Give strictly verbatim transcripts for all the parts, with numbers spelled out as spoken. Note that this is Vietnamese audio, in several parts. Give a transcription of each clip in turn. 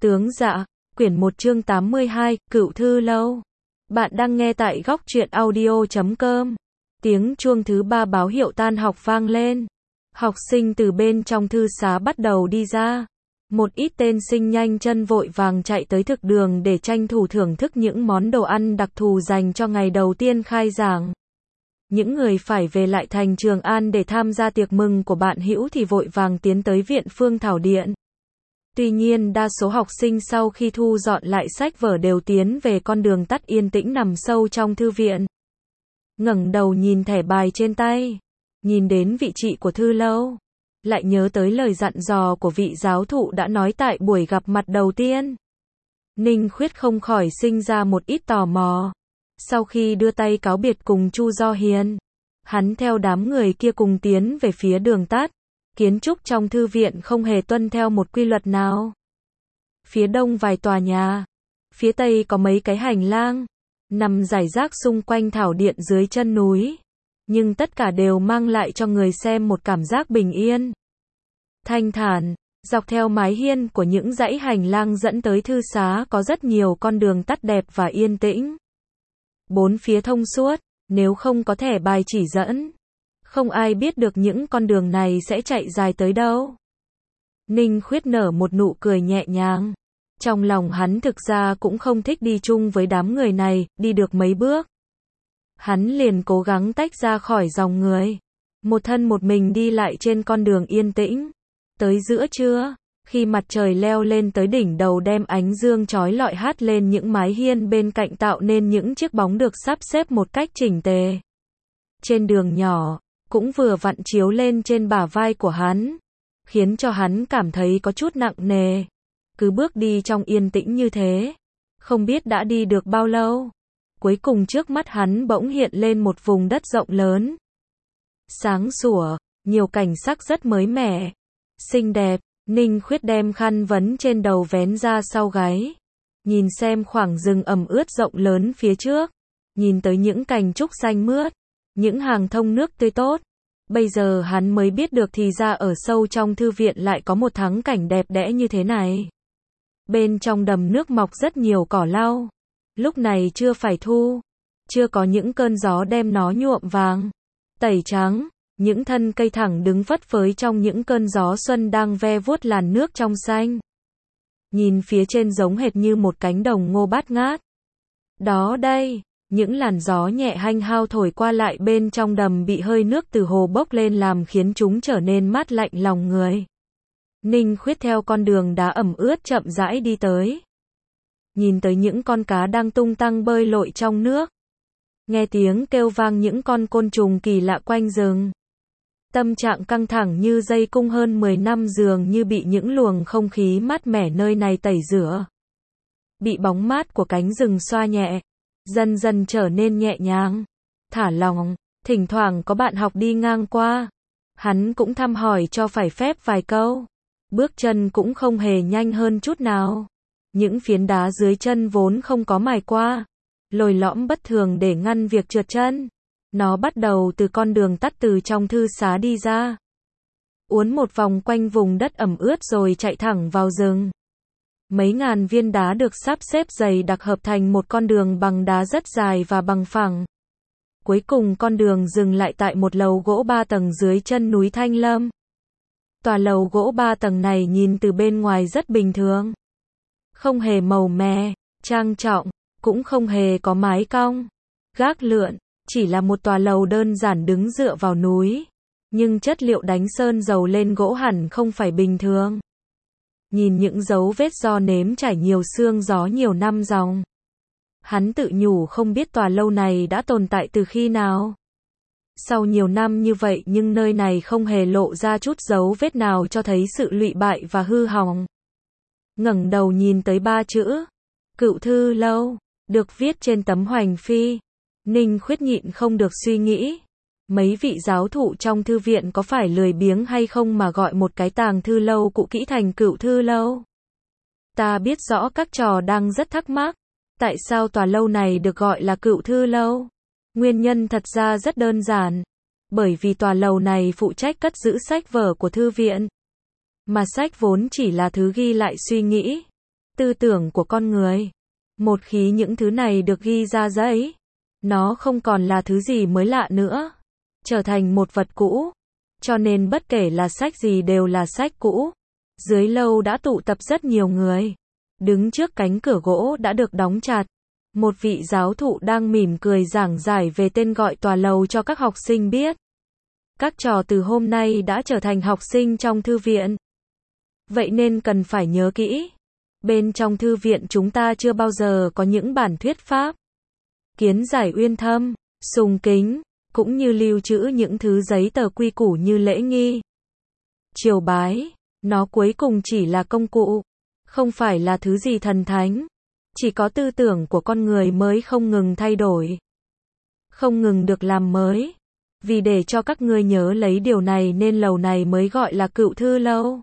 Tướng Dạ, quyển một chương tám mươi hai, Cựu Thư Lâu. Bạn đang nghe tại góc truyện audio chấm com. Tiếng chuông thứ ba báo hiệu tan học vang lên. Học sinh từ bên trong thư xá bắt đầu đi ra. Một ít tên sinh nhanh chân vội vàng chạy tới thực đường để tranh thủ thưởng thức những món đồ ăn đặc thù dành cho ngày đầu tiên khai giảng. Những người phải về lại thành Trường An để tham gia tiệc mừng của bạn hữu thì vội vàng tiến tới viện Phương Thảo Điện. Tuy nhiên đa số học sinh sau khi thu dọn lại sách vở đều tiến về con đường tắt yên tĩnh nằm sâu trong thư viện. Ngẩng đầu nhìn thẻ bài trên tay, nhìn đến vị trí của thư lâu, lại nhớ tới lời dặn dò của vị giáo thụ đã nói tại buổi gặp mặt đầu tiên. Ninh Khuyết không khỏi sinh ra một ít tò mò. Sau khi đưa tay cáo biệt cùng Chu Do Hiền, hắn theo đám người kia cùng tiến về phía đường tắt. Kiến trúc trong thư viện không hề tuân theo một quy luật nào. Phía đông vài tòa nhà, phía tây có mấy cái hành lang, nằm rải rác xung quanh thảo điện dưới chân núi. Nhưng tất cả đều mang lại cho người xem một cảm giác bình yên, thanh thản. Dọc theo mái hiên của những dãy hành lang dẫn tới thư xá có rất nhiều con đường tắt đẹp và yên tĩnh. Bốn phía thông suốt, nếu không có thẻ bài chỉ dẫn, không ai biết được những con đường này sẽ chạy dài tới đâu. Ninh Khuyết nở một nụ cười nhẹ nhàng. Trong lòng hắn thực ra cũng không thích đi chung với đám người này, đi được mấy bước. Hắn liền cố gắng tách ra khỏi dòng người. Một thân một mình đi lại trên con đường yên tĩnh. Tới giữa trưa, khi mặt trời leo lên tới đỉnh đầu đem ánh dương chói lọi hát lên những mái hiên bên cạnh tạo nên những chiếc bóng được sắp xếp một cách chỉnh tề. Trên đường nhỏ, cũng vừa vặn chiếu lên trên bả vai của hắn, khiến cho hắn cảm thấy có chút nặng nề. Cứ bước đi trong yên tĩnh như thế, không biết đã đi được bao lâu. Cuối cùng trước mắt hắn bỗng hiện lên một vùng đất rộng lớn, sáng sủa, nhiều cảnh sắc rất mới mẻ, xinh đẹp. Ninh Khuyết đem khăn vấn trên đầu vén ra sau gáy, nhìn xem khoảng rừng ẩm ướt rộng lớn phía trước, nhìn tới những cành trúc xanh mướt, những hàng thông nước tươi tốt. Bây giờ hắn mới biết được thì ra ở sâu trong thư viện lại có một thắng cảnh đẹp đẽ như thế này. Bên trong đầm nước mọc rất nhiều cỏ lau. Lúc này chưa phải thu, chưa có những cơn gió đem nó nhuộm vàng, tẩy trắng. Những thân cây thẳng đứng phất phới trong những cơn gió xuân đang ve vuốt làn nước trong xanh. Nhìn phía trên giống hệt như một cánh đồng ngô bát ngát. Đó đây, những làn gió nhẹ hanh hao thổi qua lại bên trong đầm bị hơi nước từ hồ bốc lên làm khiến chúng trở nên mát lạnh lòng người. Ninh Khuyết theo con đường đá ẩm ướt chậm rãi đi tới. Nhìn tới những con cá đang tung tăng bơi lội trong nước. Nghe tiếng kêu vang những con côn trùng kỳ lạ quanh rừng. Tâm trạng căng thẳng như dây cung hơn mười năm dường như bị những luồng không khí mát mẻ nơi này tẩy rửa. Bị bóng mát của cánh rừng xoa nhẹ, dần dần trở nên nhẹ nhàng, thả lỏng. Thỉnh thoảng có bạn học đi ngang qua, hắn cũng thăm hỏi cho phải phép vài câu. Bước chân cũng không hề nhanh hơn chút nào. Những phiến đá dưới chân vốn không có mài qua, lồi lõm bất thường để ngăn việc trượt chân. Nó bắt đầu từ con đường tắt từ trong thư xá đi ra, uốn một vòng quanh vùng đất ẩm ướt rồi chạy thẳng vào rừng. Mấy ngàn viên đá được sắp xếp dày đặc hợp thành một con đường bằng đá rất dài và bằng phẳng. Cuối cùng con đường dừng lại tại một lầu gỗ ba tầng dưới chân núi Thanh Lâm. Tòa lầu gỗ ba tầng này nhìn từ bên ngoài rất bình thường, không hề màu mè, trang trọng, cũng không hề có mái cong, gác lượn. Chỉ là một tòa lầu đơn giản đứng dựa vào núi, nhưng chất liệu đánh sơn dầu lên gỗ hẳn không phải bình thường. Nhìn những dấu vết do nếm trải nhiều sương gió nhiều năm dòng, hắn tự nhủ không biết tòa lâu này đã tồn tại từ khi nào. Sau nhiều năm như vậy nhưng nơi này không hề lộ ra chút dấu vết nào cho thấy sự lụy bại và hư hỏng. Ngẩng đầu nhìn tới ba chữ, Cựu Thư Lâu, được viết trên tấm hoành phi. Ninh Khuyết nhịn không được suy nghĩ, mấy vị giáo thụ trong thư viện có phải lười biếng hay không mà gọi một cái tàng thư lâu cũ kỹ thành Cựu Thư Lâu. Ta biết rõ các trò đang rất thắc mắc, tại sao tòa lâu này được gọi là Cựu Thư Lâu. Nguyên nhân thật ra rất đơn giản, bởi vì tòa lầu này phụ trách cất giữ sách vở của thư viện, mà sách vốn chỉ là thứ ghi lại suy nghĩ, tư tưởng của con người. Một khi những thứ này được ghi ra giấy, nó không còn là thứ gì mới lạ nữa, trở thành một vật cũ. Cho nên bất kể là sách gì đều là sách cũ. Dưới lâu đã tụ tập rất nhiều người. Đứng trước cánh cửa gỗ đã được đóng chặt. Một vị giáo thụ đang mỉm cười giảng giải về tên gọi tòa lầu cho các học sinh biết. Các trò từ hôm nay đã trở thành học sinh trong thư viện. Vậy nên cần phải nhớ kỹ. Bên trong thư viện chúng ta chưa bao giờ có những bản thuyết pháp, kiến giải uyên thâm, sùng kính, cũng như lưu trữ những thứ giấy tờ quy củ như lễ nghi, triều bái. Nó cuối cùng chỉ là công cụ, không phải là thứ gì thần thánh. Chỉ có tư tưởng của con người mới không ngừng thay đổi, không ngừng được làm mới. Vì để cho các ngươi nhớ lấy điều này nên lầu này mới gọi là Cựu Thư Lâu.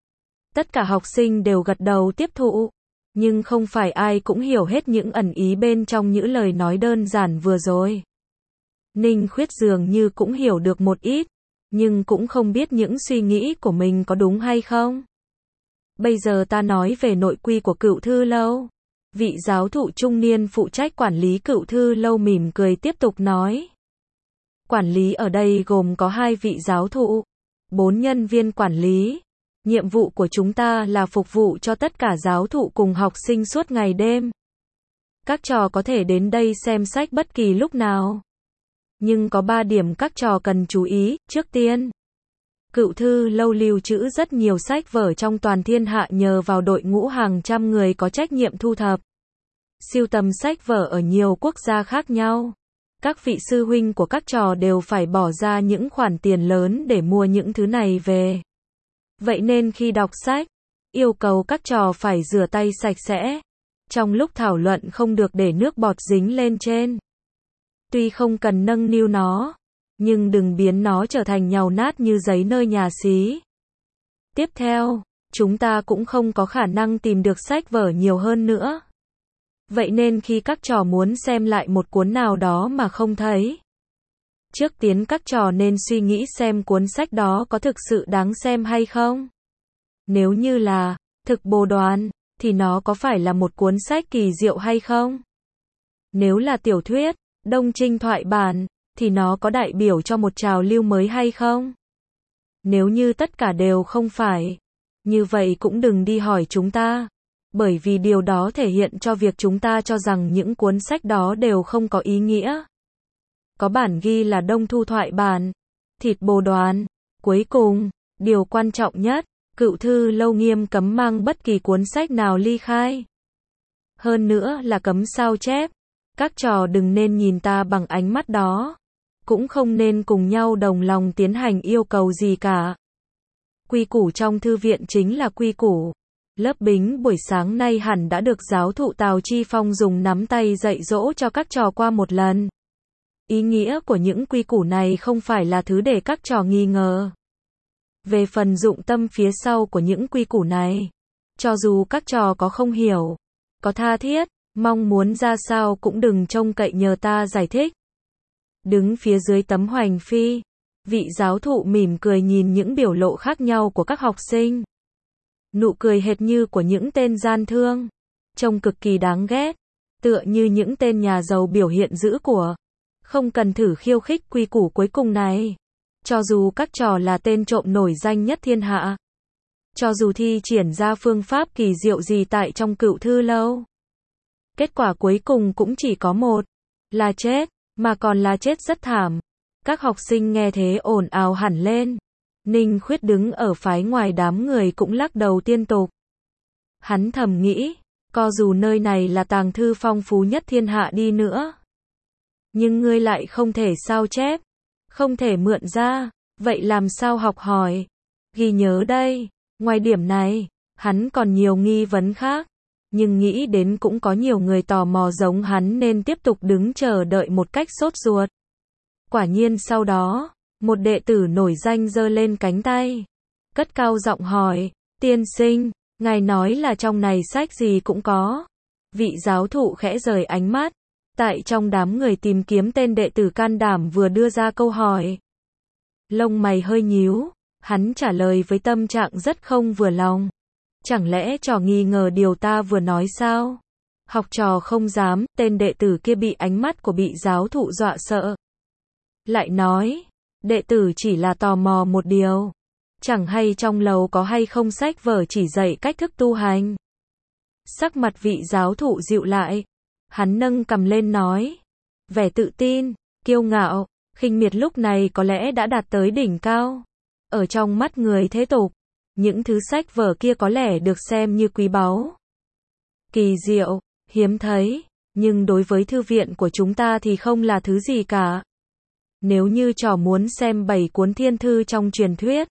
Tất cả học sinh đều gật đầu tiếp thụ, nhưng không phải ai cũng hiểu hết những ẩn ý bên trong những lời nói đơn giản vừa rồi. Ninh Khuyết dường như cũng hiểu được một ít, nhưng cũng không biết những suy nghĩ của mình có đúng hay không. Bây giờ ta nói về nội quy của Cựu Thư Lâu. Vị giáo thụ trung niên phụ trách quản lý Cựu Thư Lâu mỉm cười tiếp tục nói. Quản lý ở đây gồm có hai vị giáo thụ, bốn nhân viên quản lý. Nhiệm vụ của chúng ta là phục vụ cho tất cả giáo thụ cùng học sinh suốt ngày đêm. Các trò có thể đến đây xem sách bất kỳ lúc nào. Nhưng có ba điểm các trò cần chú ý. Trước tiên, Cựu Thư Lâu lưu trữ rất nhiều sách vở trong toàn thiên hạ nhờ vào đội ngũ hàng trăm người có trách nhiệm thu thập, sưu tầm sách vở ở nhiều quốc gia khác nhau. Các vị sư huynh của các trò đều phải bỏ ra những khoản tiền lớn để mua những thứ này về. Vậy nên khi đọc sách, yêu cầu các trò phải rửa tay sạch sẽ. Trong lúc thảo luận không được để nước bọt dính lên trên. Tuy không cần nâng niu nó, nhưng đừng biến nó trở thành nhàu nát như giấy nơi nhà xí. Tiếp theo, chúng ta cũng không có khả năng tìm được sách vở nhiều hơn nữa. Vậy nên khi các trò muốn xem lại một cuốn nào đó mà không thấy, trước tiên các trò nên suy nghĩ xem cuốn sách đó có thực sự đáng xem hay không. Nếu như là thực bồ đoàn, thì nó có phải là một cuốn sách kỳ diệu hay không? Nếu là tiểu thuyết, đông trinh thoại bản, thì nó có đại biểu cho một trào lưu mới hay không? Nếu như tất cả đều không phải, như vậy cũng đừng đi hỏi chúng ta, bởi vì điều đó thể hiện cho việc chúng ta cho rằng những cuốn sách đó đều không có ý nghĩa. Có bản ghi là đông thu thoại bản, thịt bồ đoàn. Cuối cùng, điều quan trọng nhất, Cựu Thư Lâu nghiêm cấm mang bất kỳ cuốn sách nào ly khai. Hơn nữa là cấm sao chép. Các trò đừng nên nhìn ta bằng ánh mắt đó. Cũng không nên cùng nhau đồng lòng tiến hành yêu cầu gì cả. Quy củ trong thư viện chính là quy củ. Lớp Bính buổi sáng nay hẳn đã được giáo thụ Tào Chi Phong dùng nắm tay dạy dỗ cho các trò qua một lần. Ý nghĩa của những quy củ này không phải là thứ để các trò nghi ngờ. Về phần dụng tâm phía sau của những quy củ này, cho dù các trò có không hiểu, có tha thiết, mong muốn ra sao cũng đừng trông cậy nhờ ta giải thích. Đứng phía dưới tấm hoành phi, vị giáo thụ mỉm cười nhìn những biểu lộ khác nhau của các học sinh. Nụ cười hệt như của những tên gian thương, trông cực kỳ đáng ghét, tựa như những tên nhà giàu biểu hiện giữ của. Không cần thử khiêu khích quy củ cuối cùng này. Cho dù các trò là tên trộm nổi danh nhất thiên hạ, cho dù thi triển ra phương pháp kỳ diệu gì tại trong Cựu Thư Lâu, kết quả cuối cùng cũng chỉ có một, là chết, mà còn là chết rất thảm. Các học sinh nghe thế ồn ào hẳn lên. Ninh Khuyết đứng ở phái ngoài đám người cũng lắc đầu liên tục. Hắn thầm nghĩ, co dù nơi này là tàng thư phong phú nhất thiên hạ đi nữa, nhưng ngươi lại không thể sao chép, không thể mượn ra, vậy làm sao học hỏi, ghi nhớ đây. Ngoài điểm này, hắn còn nhiều nghi vấn khác, nhưng nghĩ đến cũng có nhiều người tò mò giống hắn nên tiếp tục đứng chờ đợi một cách sốt ruột. Quả nhiên sau đó, một đệ tử nổi danh giơ lên cánh tay, cất cao giọng hỏi, tiên sinh, ngài nói là trong này sách gì cũng có. Vị giáo thụ khẽ rời ánh mắt, tại trong đám người tìm kiếm tên đệ tử can đảm vừa đưa ra câu hỏi. Lông mày hơi nhíu, hắn trả lời với tâm trạng rất không vừa lòng. Chẳng lẽ trò nghi ngờ điều ta vừa nói sao? Học trò không dám, tên đệ tử kia bị ánh mắt của bị giáo thụ dọa sợ. Lại nói, đệ tử chỉ là tò mò một điều. Chẳng hay trong lầu có hay không sách vở chỉ dạy cách thức tu hành. Sắc mặt vị giáo thụ dịu lại. Hắn nâng cầm lên nói. Vẻ tự tin, kiêu ngạo, khinh miệt lúc này có lẽ đã đạt tới đỉnh cao. Ở trong mắt người thế tục, những thứ sách vở kia có lẽ được xem như quý báu. Kỳ diệu, hiếm thấy, nhưng đối với thư viện của chúng ta thì không là thứ gì cả. Nếu như trò muốn xem bảy cuốn thiên thư trong truyền thuyết,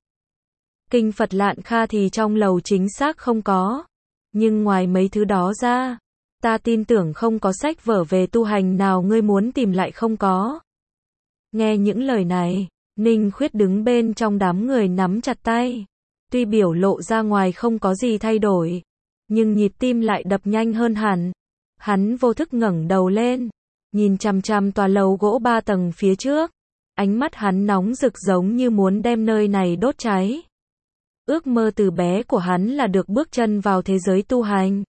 kinh Phật Lạn Kha thì trong lầu chính xác không có. Nhưng ngoài mấy thứ đó ra, ta tin tưởng không có sách vở về tu hành nào ngươi muốn tìm lại không có. Nghe những lời này, Ninh Khuyết đứng bên trong đám người nắm chặt tay. Tuy biểu lộ ra ngoài không có gì thay đổi, nhưng nhịp tim lại đập nhanh hơn hẳn. Hắn vô thức ngẩng đầu lên, nhìn chằm chằm tòa lầu gỗ ba tầng phía trước. Ánh mắt hắn nóng rực giống như muốn đem nơi này đốt cháy. Ước mơ từ bé của hắn là được bước chân vào thế giới tu hành.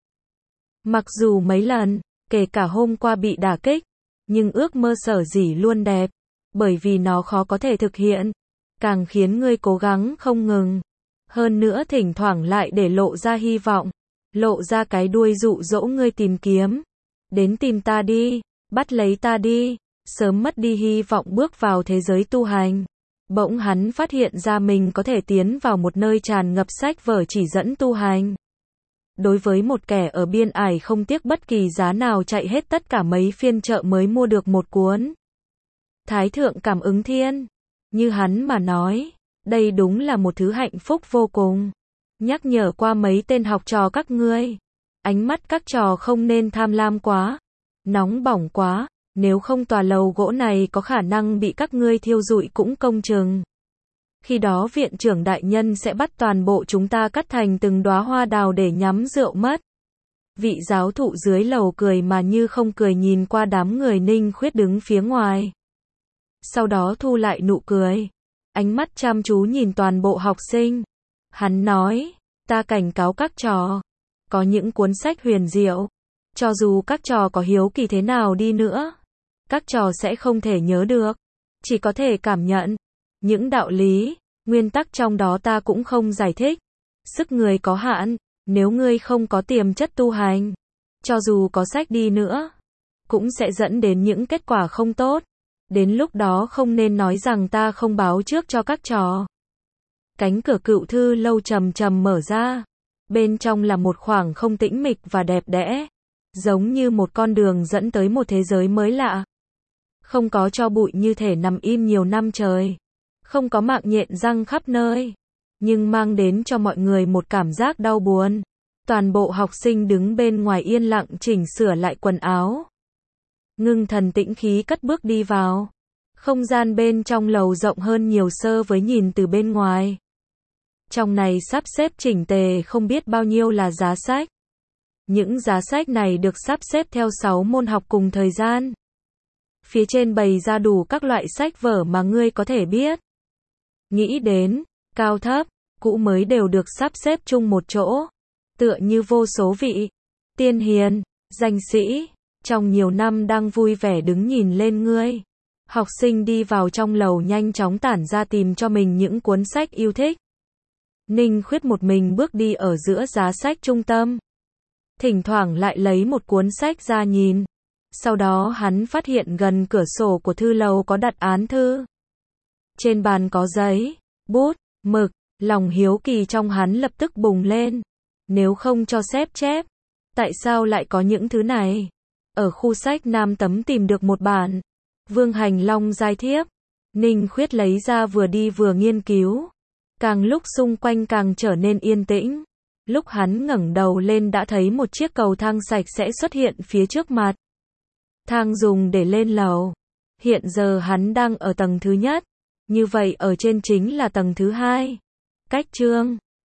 Mặc dù mấy lần, kể cả hôm qua bị đả kích, nhưng ước mơ sở dĩ luôn đẹp, bởi vì nó khó có thể thực hiện, càng khiến ngươi cố gắng không ngừng. Hơn nữa thỉnh thoảng lại để lộ ra hy vọng, lộ ra cái đuôi dụ dỗ ngươi tìm kiếm. Đến tìm ta đi, bắt lấy ta đi, sớm mất đi hy vọng bước vào thế giới tu hành. Bỗng hắn phát hiện ra mình có thể tiến vào một nơi tràn ngập sách vở chỉ dẫn tu hành. Đối với một kẻ ở biên ải không tiếc bất kỳ giá nào chạy hết tất cả mấy phiên chợ mới mua được một cuốn Thái Thượng Cảm Ứng Thiên, như hắn mà nói, đây đúng là một thứ hạnh phúc vô cùng. Nhắc nhở qua mấy tên học trò các ngươi, ánh mắt các trò không nên tham lam quá, nóng bỏng quá, nếu không tòa lầu gỗ này có khả năng bị các ngươi thiêu rụi cũng công chừng. Khi đó viện trưởng đại nhân sẽ bắt toàn bộ chúng ta cắt thành từng đóa hoa đào để nhắm rượu mất. Vị giáo thụ dưới lầu cười mà như không cười nhìn qua đám người Ninh Khuyết đứng phía ngoài. Sau đó thu lại nụ cười, ánh mắt chăm chú nhìn toàn bộ học sinh. Hắn nói, ta cảnh cáo các trò, có những cuốn sách huyền diệu, cho dù các trò có hiếu kỳ thế nào đi nữa, các trò sẽ không thể nhớ được, chỉ có thể cảm nhận. Những đạo lý, nguyên tắc trong đó ta cũng không giải thích. Sức người có hạn, nếu ngươi không có tiềm chất tu hành, cho dù có sách đi nữa, cũng sẽ dẫn đến những kết quả không tốt. Đến lúc đó không nên nói rằng ta không báo trước cho các trò. Cánh cửa Cựu Thư Lâu chầm chầm mở ra. Bên trong là một khoảng không tĩnh mịch và đẹp đẽ, giống như một con đường dẫn tới một thế giới mới lạ. Không có tro bụi như thể nằm im nhiều năm trời, không có mạng nhện răng khắp nơi, nhưng mang đến cho mọi người một cảm giác đau buồn. Toàn bộ học sinh đứng bên ngoài yên lặng chỉnh sửa lại quần áo. Ngưng thần tĩnh khí cất bước đi vào. Không gian bên trong lầu rộng hơn nhiều so với nhìn từ bên ngoài. Trong này sắp xếp chỉnh tề không biết bao nhiêu là giá sách. Những giá sách này được sắp xếp theo sáu môn học cùng thời gian. Phía trên bày ra đủ các loại sách vở mà ngươi có thể biết. Nghĩ đến, cao thấp, cũ mới đều được sắp xếp chung một chỗ. Tựa như vô số vị tiên hiền, danh sĩ, trong nhiều năm đang vui vẻ đứng nhìn lên ngươi. Học sinh đi vào trong lầu nhanh chóng tản ra tìm cho mình những cuốn sách yêu thích. Ninh Khuyết một mình bước đi ở giữa giá sách trung tâm. Thỉnh thoảng lại lấy một cuốn sách ra nhìn. Sau đó hắn phát hiện gần cửa sổ của thư lầu có đặt án thư. Trên bàn có giấy, bút, mực, lòng hiếu kỳ trong hắn lập tức bùng lên. Nếu không cho xếp chép, tại sao lại có những thứ này? Ở khu sách Nam Tấm tìm được một bản Vương Hành Long giai thiếp. Ninh Khuyết lấy ra vừa đi vừa nghiên cứu. Càng lúc xung quanh càng trở nên yên tĩnh. Lúc hắn ngẩng đầu lên đã thấy một chiếc cầu thang sạch sẽ xuất hiện phía trước mặt. Thang dùng để lên lầu. Hiện giờ hắn đang ở tầng thứ nhất. Như vậy ở trên chính là tầng thứ hai. Cách chương